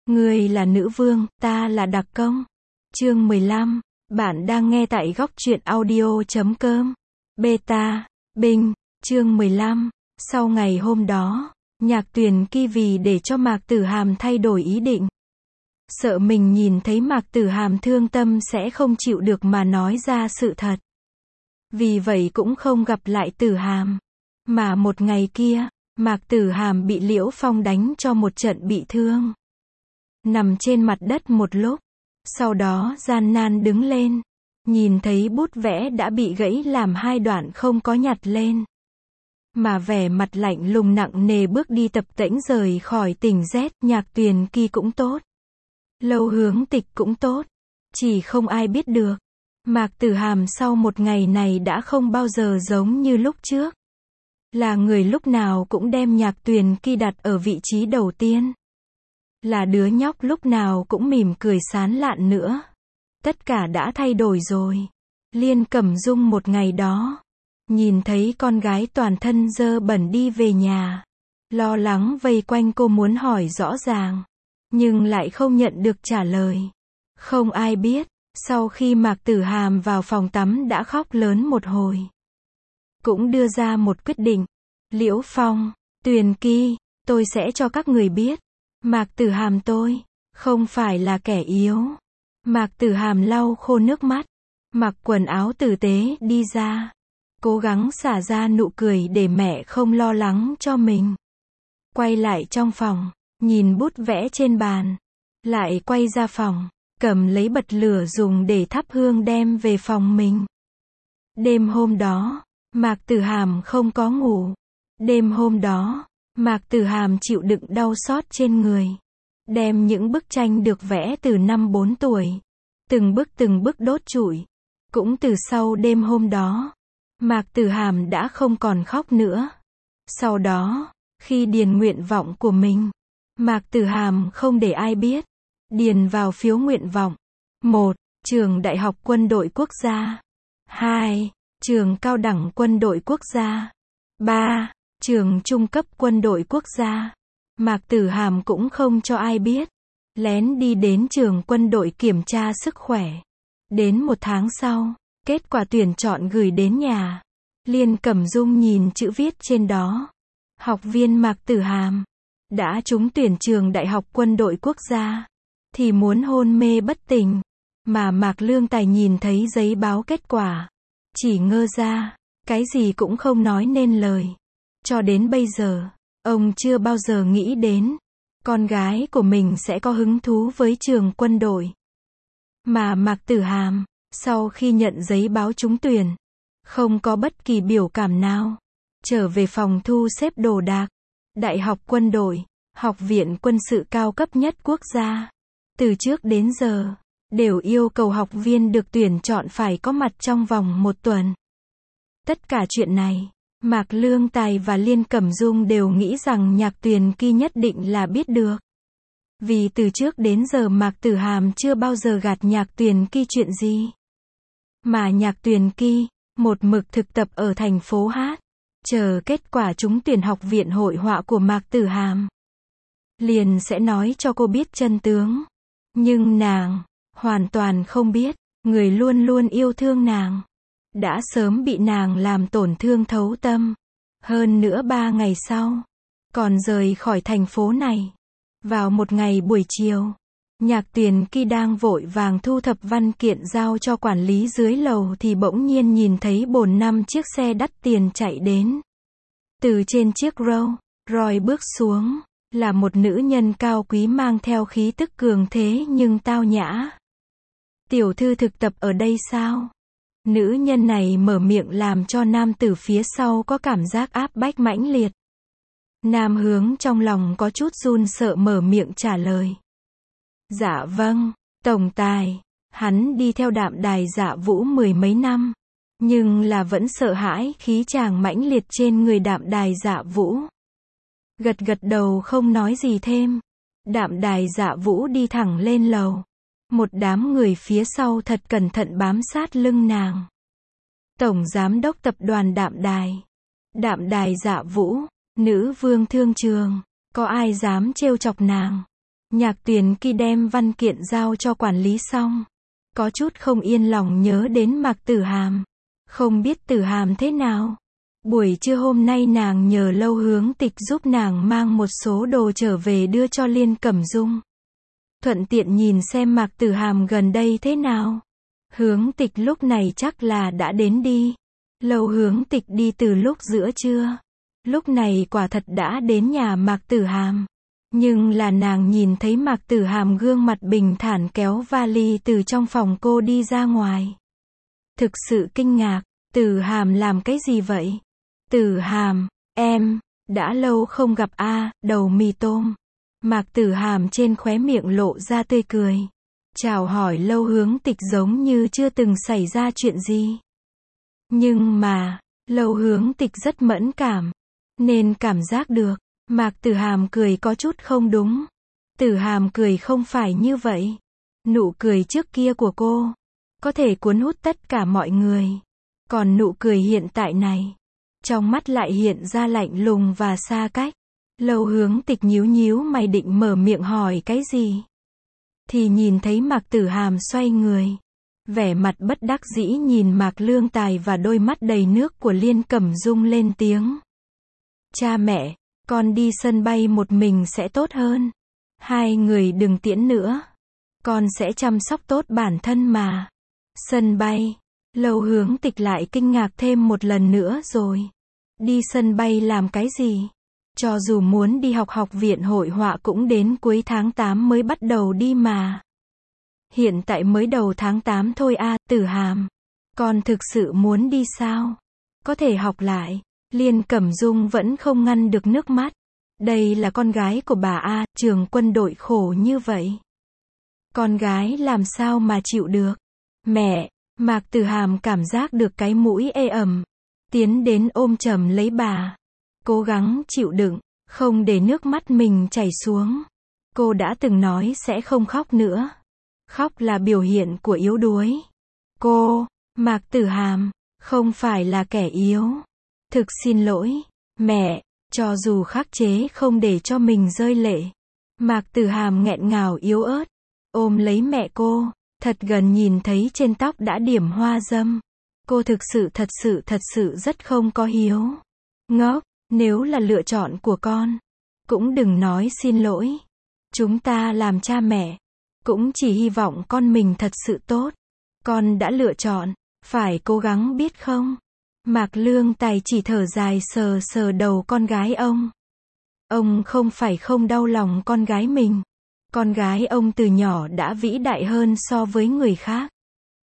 Ngươi là nữ vương, ta là đặc công. Chương 15. Bạn đang nghe tại góc truyện audio.com. Beta. Binh. Chương 15. Sau ngày hôm đó, Nhạc Tuyền Kỳ vì để cho Mạc Tử Hàm thay đổi ý định. Sợ mình nhìn thấy Mạc Tử Hàm thương tâm sẽ không chịu được mà nói ra sự thật. Vì vậy cũng không gặp lại Tử Hàm. Mà một ngày kia, Mạc Tử Hàm bị Liễu Phong đánh cho một trận bị thương. Nằm trên mặt đất một lúc. Sau đó gian nan đứng lên. Nhìn thấy bút vẽ đã bị gãy làm hai đoạn không có nhặt lên. Mà vẻ mặt lạnh lùng nặng nề bước đi tập tễnh rời khỏi tỉnh Z. Nhạc Tuyền Kỳ cũng tốt. Lâu Hướng Tịch cũng tốt. Chỉ không ai biết được. Mạc Tử Hàm sau một ngày này đã không bao giờ giống như lúc trước. Là người lúc nào cũng đem Nhạc Tuyền Kỳ đặt ở vị trí đầu tiên. Là đứa nhóc lúc nào cũng mỉm cười sán lạn nữa. Tất cả đã thay đổi rồi. Liên Cẩm Dung một ngày đó, nhìn thấy con gái toàn thân dơ bẩn đi về nhà. Lo lắng vây quanh cô muốn hỏi rõ ràng. Nhưng lại không nhận được trả lời. Không ai biết, sau khi Mạc Tử Hàm vào phòng tắm đã khóc lớn một hồi. Cũng đưa ra một quyết định. Liễu Phong, Tuyền Kỳ, tôi sẽ cho các người biết. Mạc Tử Hàm tôi, không phải là kẻ yếu. Mạc Tử Hàm lau khô nước mắt. Mặc quần áo tử tế đi ra. Cố gắng xả ra nụ cười để mẹ không lo lắng cho mình. Quay lại trong phòng, nhìn bút vẽ trên bàn. Lại quay ra phòng, cầm lấy bật lửa dùng để thắp hương đem về phòng mình. Đêm hôm đó, Mạc Tử Hàm không có ngủ. Đêm hôm đó, Mạc Tử Hàm chịu đựng đau xót trên người. Đem những bức tranh được vẽ từ năm 4 tuổi. Từng bức đốt trụi. Cũng từ sau đêm hôm đó, Mạc Tử Hàm đã không còn khóc nữa. Sau đó, khi điền nguyện vọng của mình, Mạc Tử Hàm không để ai biết. Điền vào phiếu nguyện vọng. 1. Trường Đại học Quân đội Quốc gia. 2. Trường Cao đẳng Quân đội Quốc gia. 3. Trường Trung cấp Quân đội Quốc gia. Mạc Tử Hàm cũng không cho ai biết. Lén đi đến trường quân đội kiểm tra sức khỏe. Đến 1 tháng sau, kết quả tuyển chọn gửi đến nhà. Liên Cẩm Dung nhìn chữ viết trên đó. Học viên Mạc Tử Hàm đã trúng tuyển trường Đại học Quân đội Quốc gia. Thì muốn hôn mê bất tỉnh. Mà Mạc Lương Tài nhìn thấy giấy báo kết quả. Chỉ ngơ ra. Cái gì cũng không nói nên lời. Cho đến bây giờ, ông chưa bao giờ nghĩ đến con gái của mình sẽ có hứng thú với trường quân đội. Mà Mạc Tử Hàm, sau khi nhận giấy báo trúng tuyển, không có bất kỳ biểu cảm nào. Trở về phòng thu xếp đồ đạc. Đại học quân đội, học viện quân sự cao cấp nhất quốc gia. Từ trước đến giờ, đều yêu cầu học viên được tuyển chọn phải có mặt trong vòng 1 tuần. Tất cả chuyện này, Mạc Lương Tài và Liên Cẩm Dung đều nghĩ rằng Nhạc Tuyền Kỳ nhất định là biết được. Vì từ trước đến giờ Mạc Tử Hàm chưa bao giờ gạt Nhạc Tuyền Kỳ chuyện gì. Mà Nhạc Tuyền Kỳ, một mực thực tập ở thành phố Hát, chờ kết quả trúng tuyển học viện hội họa của Mạc Tử Hàm. Liền sẽ nói cho cô biết chân tướng. Nhưng nàng, hoàn toàn không biết, người luôn luôn yêu thương nàng. Đã sớm bị nàng làm tổn thương thấu tâm. Hơn nữa 3 ngày sau, còn rời khỏi thành phố này. Vào một ngày buổi chiều, Nhạc Tuyền Kỳ đang vội vàng thu thập văn kiện giao cho quản lý dưới lầu thì bỗng nhiên nhìn thấy 4-5 chiếc xe đắt tiền chạy đến. Từ trên chiếc Rolls Royce bước xuống, là một nữ nhân cao quý mang theo khí tức cường thế nhưng tao nhã. Tiểu thư thực tập ở đây sao? Nữ nhân này mở miệng làm cho nam tử phía sau có cảm giác áp bách mãnh liệt. Nam Hướng trong lòng có chút run sợ mở miệng trả lời. Dạ vâng, tổng tài. Hắn đi theo Đạm Đài Dạ Vũ 10 mấy năm. Nhưng là vẫn sợ hãi khí chàng mãnh liệt trên người Đạm Đài Dạ Vũ. Gật gật đầu không nói gì thêm. Đạm Đài Dạ Vũ đi thẳng lên lầu. Một đám người phía sau thật cẩn thận bám sát lưng nàng. Tổng giám đốc tập đoàn Đạm Đài. Đạm Đài Dạ Vũ, nữ vương thương trường. Có ai dám trêu chọc nàng? Nhạc Tuyền khi đem văn kiện giao cho quản lý xong, có chút không yên lòng nhớ đến Mạc Tử Hàm. Không biết Tử Hàm thế nào. Buổi trưa hôm nay nàng nhờ Lâu Hướng Tịch giúp nàng mang một số đồ trở về đưa cho Liên Cẩm Dung. Thuận tiện nhìn xem Mạc Tử Hàm gần đây thế nào. Hướng Tịch lúc này chắc là đã đến đi. Lâu Hướng Tịch đi từ lúc giữa trưa. Lúc này quả thật đã đến nhà Mạc Tử Hàm. Nhưng là nàng nhìn thấy Mạc Tử Hàm gương mặt bình thản kéo vali từ trong phòng cô đi ra ngoài. Thực sự kinh ngạc, Tử Hàm làm cái gì vậy? Tử Hàm, em, đã lâu không gặp a, đầu mì tôm. Mạc Tử Hàm trên khóe miệng lộ ra tươi cười. Chào hỏi Lâu Hướng Tịch giống như chưa từng xảy ra chuyện gì. Nhưng mà, Lâu Hướng Tịch rất mẫn cảm, nên cảm giác được, Mạc Tử Hàm cười có chút không đúng. Tử Hàm cười không phải như vậy. Nụ cười trước kia của cô, có thể cuốn hút tất cả mọi người. Còn nụ cười hiện tại này, trong mắt lại hiện ra lạnh lùng và xa cách. Lâu Hướng Tịch nhíu nhíu mày định mở miệng hỏi cái gì. Thì nhìn thấy Mạc Tử Hàm xoay người. Vẻ mặt bất đắc dĩ nhìn Mạc Lương Tài và đôi mắt đầy nước của Liên Cẩm Dung lên tiếng. Cha mẹ, con đi sân bay một mình sẽ tốt hơn. Hai người đừng tiễn nữa. Con sẽ chăm sóc tốt bản thân mà. Sân bay. Lâu Hướng Tịch lại kinh ngạc thêm một lần nữa rồi. Đi sân bay làm cái gì? Cho dù muốn đi học học viện hội họa cũng đến cuối tháng 8 mới bắt đầu đi mà. Hiện tại mới đầu tháng 8 thôi a, Tử Hàm. Con thực sự muốn đi sao? Có thể học lại. Liên Cẩm Dung vẫn không ngăn được nước mắt. Đây là con gái của bà a, trường quân đội khổ như vậy. Con gái làm sao mà chịu được? Mẹ, Mạc Tử Hàm cảm giác được cái mũi ê ẩm. Tiến đến ôm chầm lấy bà. Cố gắng chịu đựng, không để nước mắt mình chảy xuống. Cô đã từng nói sẽ không khóc nữa. Khóc là biểu hiện của yếu đuối. Cô, Mạc Tử Hàm, không phải là kẻ yếu. Thực xin lỗi, mẹ, cho dù khắc chế không để cho mình rơi lệ. Mạc Tử Hàm nghẹn ngào yếu ớt, ôm lấy mẹ cô, thật gần nhìn thấy trên tóc đã điểm hoa dâm. Cô thực sự thật sự rất không có hiếu. Ngốc, nếu là lựa chọn của con, cũng đừng nói xin lỗi. Chúng ta làm cha mẹ, cũng chỉ hy vọng con mình thật sự tốt. Con đã lựa chọn, phải cố gắng biết không? Mạc Lương Tài chỉ thở dài sờ sờ đầu con gái ông. Ông không phải không đau lòng con gái mình. Con gái ông từ nhỏ đã vĩ đại hơn so với người khác.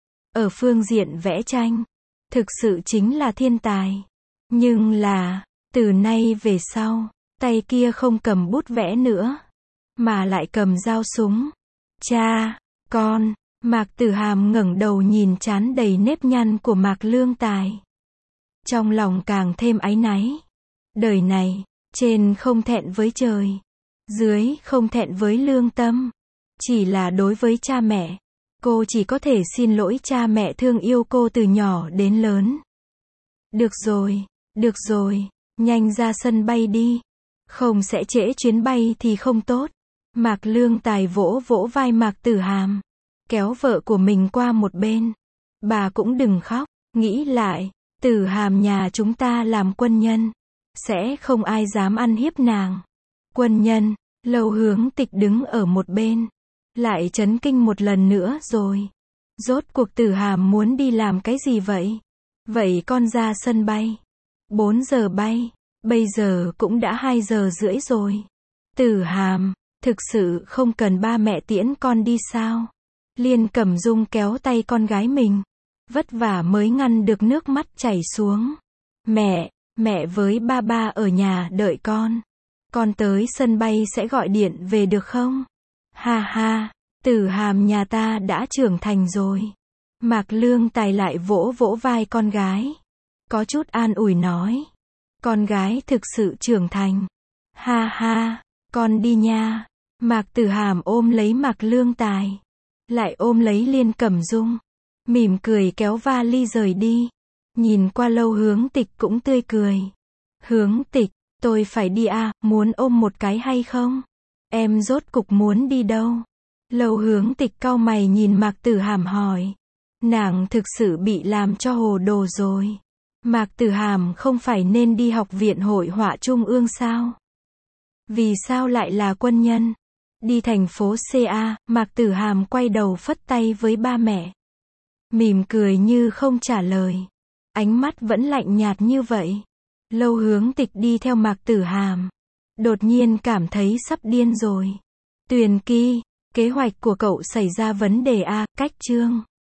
Ở phương diện vẽ tranh, thực sự chính là thiên tài. Nhưng là, từ nay về sau, tay kia không cầm bút vẽ nữa, mà lại cầm dao súng. Cha, con, Mạc Tử Hàm ngẩng đầu nhìn trán đầy nếp nhăn của Mạc Lương Tài. Trong lòng càng thêm áy náy. Đời này, trên không thẹn với trời, dưới không thẹn với lương tâm. Chỉ là đối với cha mẹ, cô chỉ có thể xin lỗi cha mẹ thương yêu cô từ nhỏ đến lớn. Được rồi, nhanh ra sân bay đi. Không sẽ trễ chuyến bay thì không tốt. Mạc Lương Tài vỗ vỗ vai Mạc Tử Hàm, kéo vợ của mình qua một bên. Bà cũng đừng khóc, nghĩ lại, Tử Hàm nhà chúng ta làm quân nhân, sẽ không ai dám ăn hiếp nàng. Quân nhân, Lâu Hướng Tịch đứng ở một bên, lại chấn kinh một lần nữa rồi. Rốt cuộc Tử Hàm muốn đi làm cái gì vậy? Vậy con ra sân bay. 4 giờ bay, bây giờ cũng đã 2 giờ rưỡi rồi. Tử Hàm, thực sự không cần ba mẹ tiễn con đi sao? Liên Cẩm Dung kéo tay con gái mình, vất vả mới ngăn được nước mắt chảy xuống. Mẹ với ba ở nhà đợi con. Con tới sân bay sẽ gọi điện về được không? Ha ha, Tử Hàm nhà ta đã trưởng thành rồi. Mạc Lương Tài lại vỗ vỗ vai con gái, có chút an ủi nói. Con gái thực sự trưởng thành. Ha ha, con đi nha. Mạc Tử Hàm ôm lấy Mạc Lương Tài, lại ôm lấy Liên Cẩm Dung, mỉm cười kéo vali rời đi. Nhìn qua Lâu Hướng Tịch cũng tươi cười. Hướng Tịch, tôi phải đi à, muốn ôm một cái hay không? Em rốt cục muốn đi đâu? Lâu Hướng Tịch cau mày nhìn Mạc Tử Hàm hỏi. Nàng thực sự bị làm cho hồ đồ rồi. Mạc Tử Hàm không phải nên đi học viện hội họa trung ương sao? Vì sao lại là quân nhân? Đi thành phố CA, Mạc Tử Hàm quay đầu phất tay với ba mẹ. Mỉm cười như không trả lời. Ánh mắt vẫn lạnh nhạt như vậy. Lâu Hướng Tịch đi theo Mạc Tử Hàm. Đột nhiên cảm thấy sắp điên rồi. Tuyền Kỳ, kế hoạch của cậu xảy ra vấn đề a, cách chương.